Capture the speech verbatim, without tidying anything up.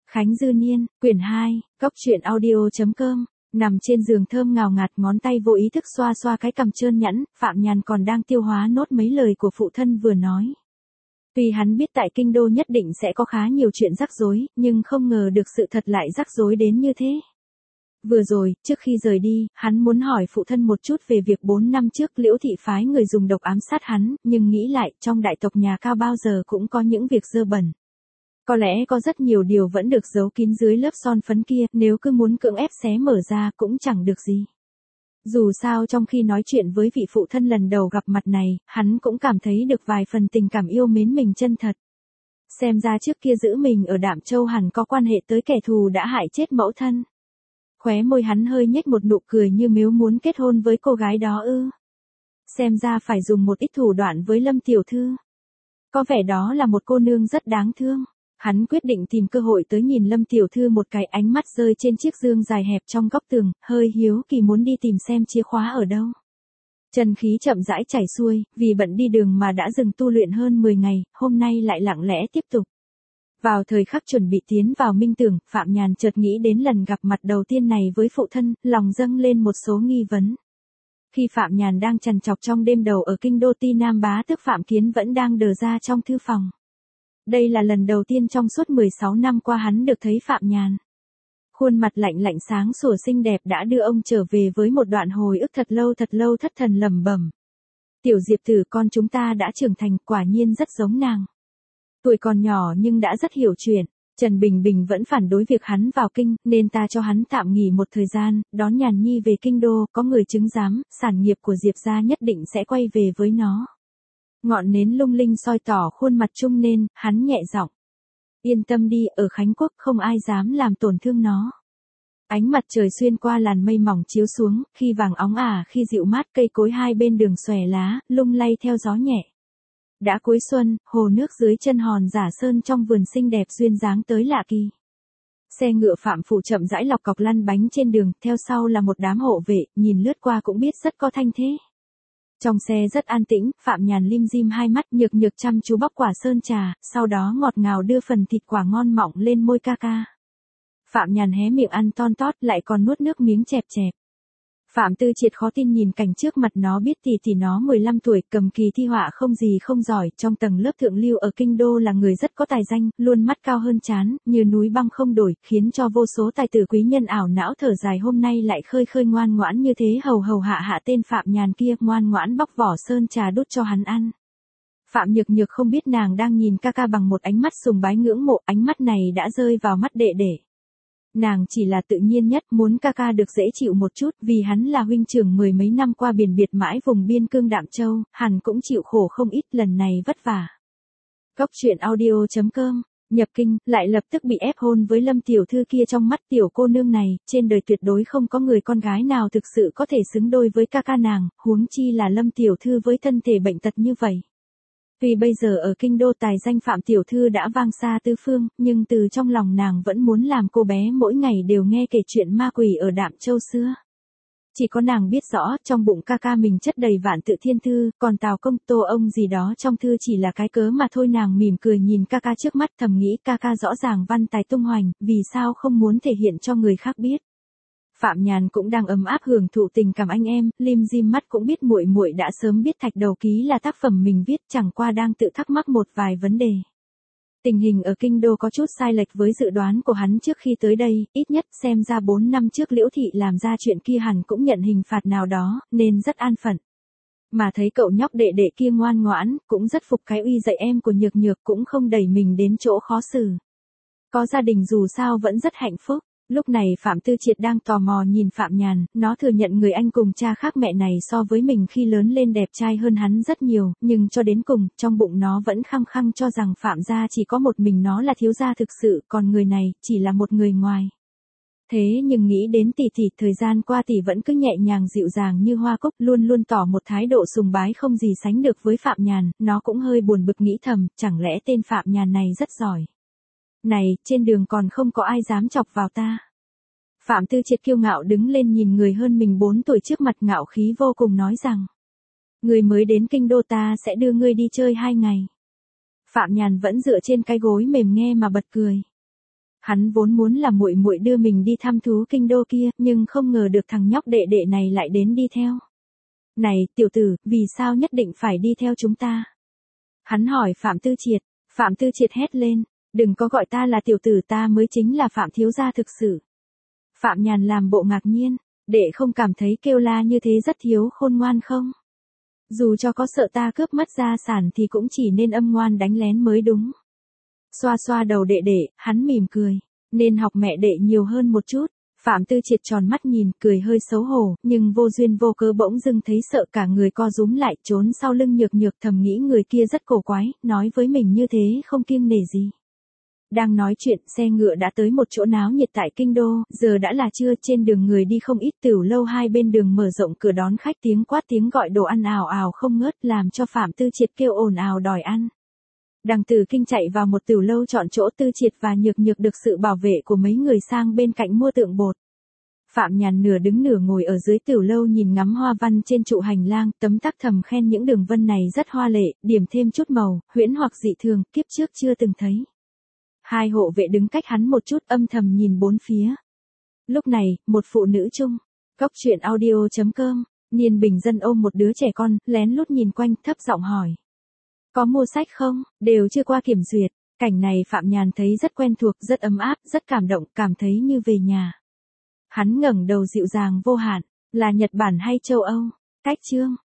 Khánh Dư Niên, quyển hai, góc truyện audio.com, nằm trên giường thơm ngào ngạt, ngón tay vô ý thức xoa xoa cái cằm trơn nhẵn, Phạm Nhàn còn đang tiêu hóa nốt mấy lời của phụ thân vừa nói. Tuy hắn biết tại kinh đô nhất định sẽ có khá nhiều chuyện rắc rối, nhưng không ngờ được sự thật lại rắc rối đến như thế. Vừa rồi, trước khi rời đi, hắn muốn hỏi phụ thân một chút về việc bốn năm trước Liễu Thị phái người dùng độc ám sát hắn, nhưng nghĩ lại, trong đại tộc nhà Cao bao giờ cũng có những việc dơ bẩn. Có lẽ có rất nhiều điều vẫn được giấu kín dưới lớp son phấn kia, nếu cứ muốn cưỡng ép xé mở ra cũng chẳng được gì. Dù sao trong khi nói chuyện với vị phụ thân lần đầu gặp mặt này, hắn cũng cảm thấy được vài phần tình cảm yêu mến mình chân thật. Xem ra trước kia giữ mình ở Đạm Châu hẳn có quan hệ tới kẻ thù đã hại chết mẫu thân. Khóe môi hắn hơi nhếch một nụ cười như nếu muốn kết hôn với cô gái đó ư. Xem ra phải dùng một ít thủ đoạn với Lâm tiểu thư. Có vẻ đó là một cô nương rất đáng thương. Hắn quyết định tìm cơ hội tới nhìn Lâm tiểu thư một cái, ánh mắt rơi trên chiếc giường dài hẹp trong góc tường, hơi hiếu kỳ muốn đi tìm xem chìa khóa ở đâu. Chân khí chậm rãi chảy xuôi, vì bận đi đường mà đã dừng tu luyện hơn mười ngày, hôm nay lại lặng lẽ tiếp tục. Vào thời khắc chuẩn bị tiến vào minh tưởng, Phạm Nhàn chợt nghĩ đến lần gặp mặt đầu tiên này với phụ thân, lòng dâng lên một số nghi vấn. Khi Phạm Nhàn đang trằn trọc trong đêm đầu ở kinh đô, Ti Nam bá tước Phạm Kiến vẫn đang đờ ra trong thư phòng. Đây là lần đầu tiên trong suốt mười sáu năm qua hắn được thấy Phạm Nhàn. Khuôn mặt lạnh lạnh sáng sủa xinh đẹp đã đưa ông trở về với một đoạn hồi ức thật lâu thật lâu, thất thần lẩm bẩm. Tiểu Diệp tử con chúng ta đã trưởng thành, quả nhiên rất giống nàng. Tuổi còn nhỏ nhưng đã rất hiểu chuyện. Trần Bình Bình vẫn phản đối việc hắn vào kinh, nên ta cho hắn tạm nghỉ một thời gian, đón Nhàn Nhi về kinh đô, có người chứng giám, sản nghiệp của Diệp gia nhất định sẽ quay về với nó. Ngọn nến lung linh soi tỏ khuôn mặt Trung nên, hắn nhẹ giọng. Yên tâm đi, ở Khánh Quốc không ai dám làm tổn thương nó. Ánh mặt trời xuyên qua làn mây mỏng chiếu xuống, khi vàng óng ả, khi dịu mát, cây cối hai bên đường xòe lá, lung lay theo gió nhẹ. Đã cuối xuân, hồ nước dưới chân hòn Giả Sơn trong vườn xinh đẹp duyên dáng tới lạ kỳ. Xe ngựa Phạm Phủ chậm rãi lọc cọc lăn bánh trên đường, theo sau là một đám hộ vệ, nhìn lướt qua cũng biết rất có thanh thế. Trong xe rất an tĩnh, Phạm Nhàn lim dim hai mắt, nhược nhược chăm chú bóc quả sơn trà, sau đó ngọt ngào đưa phần thịt quả ngon mọng lên môi ca ca. Phạm Nhàn hé miệng ăn ton tót, lại còn nuốt nước miếng chẹp chẹp. Phạm Tư Triệt khó tin nhìn cảnh trước mặt, nó biết tỷ tỷ nó mười lăm tuổi, cầm kỳ thi họa không gì không giỏi, trong tầng lớp thượng lưu ở kinh đô là người rất có tài danh, luôn mắt cao hơn trán, như núi băng không đổi, khiến cho vô số tài tử quý nhân ảo não thở dài, hôm nay lại khơi khơi ngoan ngoãn như thế, hầu hầu hạ hạ tên Phạm Nhàn kia, ngoan ngoãn bóc vỏ sơn trà đút cho hắn ăn. Phạm Nhược Nhược không biết nàng đang nhìn ca ca bằng một ánh mắt sùng bái ngưỡng mộ, ánh mắt này đã rơi vào mắt đệ đệ. Nàng chỉ là tự nhiên nhất, muốn ca ca được dễ chịu một chút, vì hắn là huynh trưởng mười mấy năm qua biển biệt mãi vùng biên cương Đạm Châu, hẳn cũng chịu khổ không ít, lần này vất vả. Góc truyện audio.com, nhập kinh, lại lập tức bị ép hôn với Lâm tiểu thư kia, trong mắt tiểu cô nương này, trên đời tuyệt đối không có người con gái nào thực sự có thể xứng đôi với ca ca nàng, huống chi là Lâm tiểu thư với thân thể bệnh tật như vậy. Vì bây giờ ở kinh đô tài danh Phạm tiểu thư đã vang xa tứ phương, nhưng từ trong lòng nàng vẫn muốn làm cô bé mỗi ngày đều nghe kể chuyện ma quỷ ở Đạm Châu xưa. Chỉ có nàng biết rõ, trong bụng ca ca mình chất đầy vạn tự thiên thư, còn Tào Công Tô ông gì đó trong thư chỉ là cái cớ mà thôi. Nàng mỉm cười nhìn ca ca trước mắt, thầm nghĩ ca ca rõ ràng văn tài tung hoành, vì sao không muốn thể hiện cho người khác biết. Phạm Nhàn cũng đang ấm áp hưởng thụ tình cảm anh em, lim dim mắt cũng biết muội muội đã sớm biết Thạch Đầu Ký là tác phẩm mình viết, chẳng qua đang tự thắc mắc một vài vấn đề. Tình hình ở kinh đô có chút sai lệch với dự đoán của hắn trước khi tới đây, ít nhất xem ra bốn năm trước Liễu Thị làm ra chuyện kia hẳn cũng nhận hình phạt nào đó, nên rất an phận. Mà thấy cậu nhóc đệ đệ kia ngoan ngoãn, cũng rất phục cái uy dạy em của Nhược Nhược, cũng không đẩy mình đến chỗ khó xử. Có gia đình dù sao vẫn rất hạnh phúc. Lúc này Phạm Tư Triệt đang tò mò nhìn Phạm Nhàn, nó thừa nhận người anh cùng cha khác mẹ này so với mình khi lớn lên đẹp trai hơn hắn rất nhiều, nhưng cho đến cùng, trong bụng nó vẫn khăng khăng cho rằng Phạm gia chỉ có một mình nó là thiếu gia thực sự, còn người này, chỉ là một người ngoài. Thế nhưng nghĩ đến tỷ tỷ, thời gian qua tỷ vẫn cứ nhẹ nhàng dịu dàng như hoa cúc, luôn luôn tỏ một thái độ sùng bái không gì sánh được với Phạm Nhàn, nó cũng hơi buồn bực nghĩ thầm, chẳng lẽ tên Phạm Nhàn này rất giỏi. Này, trên đường còn không có ai dám chọc vào ta. Phạm Tư Triệt kiêu ngạo đứng lên nhìn người hơn mình bốn tuổi trước mặt, ngạo khí vô cùng nói rằng. Người mới đến kinh đô, ta sẽ đưa ngươi đi chơi hai ngày. Phạm Nhàn vẫn dựa trên cái gối mềm nghe mà bật cười. Hắn vốn muốn là muội muội đưa mình đi thăm thú kinh đô kia, nhưng không ngờ được thằng nhóc đệ đệ này lại đến đi theo. Này, tiểu tử, vì sao nhất định phải đi theo chúng ta? Hắn hỏi Phạm Tư Triệt. Phạm Tư Triệt hét lên, đừng có gọi ta là tiểu tử, ta mới chính là Phạm thiếu gia thực sự. Phạm Nhàn làm bộ ngạc nhiên, đệ không cảm thấy kêu la như thế rất thiếu khôn ngoan không? Dù cho có sợ ta cướp mất gia sản thì cũng chỉ nên âm ngoan đánh lén mới đúng. Xoa xoa đầu đệ đệ, hắn mỉm cười, nên học mẹ đệ nhiều hơn một chút. Phạm Tư Triệt tròn mắt nhìn, cười hơi xấu hổ, nhưng vô duyên vô cớ bỗng dưng thấy sợ cả người co rúm lại, trốn sau lưng nhược nhược, thầm nghĩ người kia rất cổ quái, nói với mình như thế không kiêng nể gì. Đang nói chuyện, xe ngựa đã tới một chỗ náo nhiệt tại kinh đô, giờ đã là trưa, trên đường người đi không ít, tiểu lâu hai bên đường mở rộng cửa đón khách, tiếng quát tiếng gọi đồ ăn ào ào không ngớt, làm cho Phạm Tư Triệt kêu ồn ào đòi ăn. Đằng Tử Kinh chạy vào một tiểu lâu chọn chỗ, Tư Triệt và Nhược Nhược được sự bảo vệ của mấy người sang bên cạnh mua tượng bột. Phạm Nhàn nửa đứng nửa ngồi ở dưới tiểu lâu nhìn ngắm hoa văn trên trụ hành lang, tấm tắc thầm khen những đường vân này rất hoa lệ, điểm thêm chút màu, huyễn hoặc dị thường, kiếp trước chưa từng thấy. Hai hộ vệ đứng cách hắn một chút, âm thầm nhìn bốn phía. Lúc này, một phụ nữ chung, góc truyện audio chấm com, Niên bình dân ôm một đứa trẻ con, lén lút nhìn quanh, thấp giọng hỏi. Có mua sách không, đều chưa qua kiểm duyệt. Cảnh này Phạm Nhàn thấy rất quen thuộc, rất ấm áp, rất cảm động, cảm thấy như về nhà. Hắn ngẩng đầu dịu dàng vô hạn, là Nhật Bản hay châu Âu? Cách chương.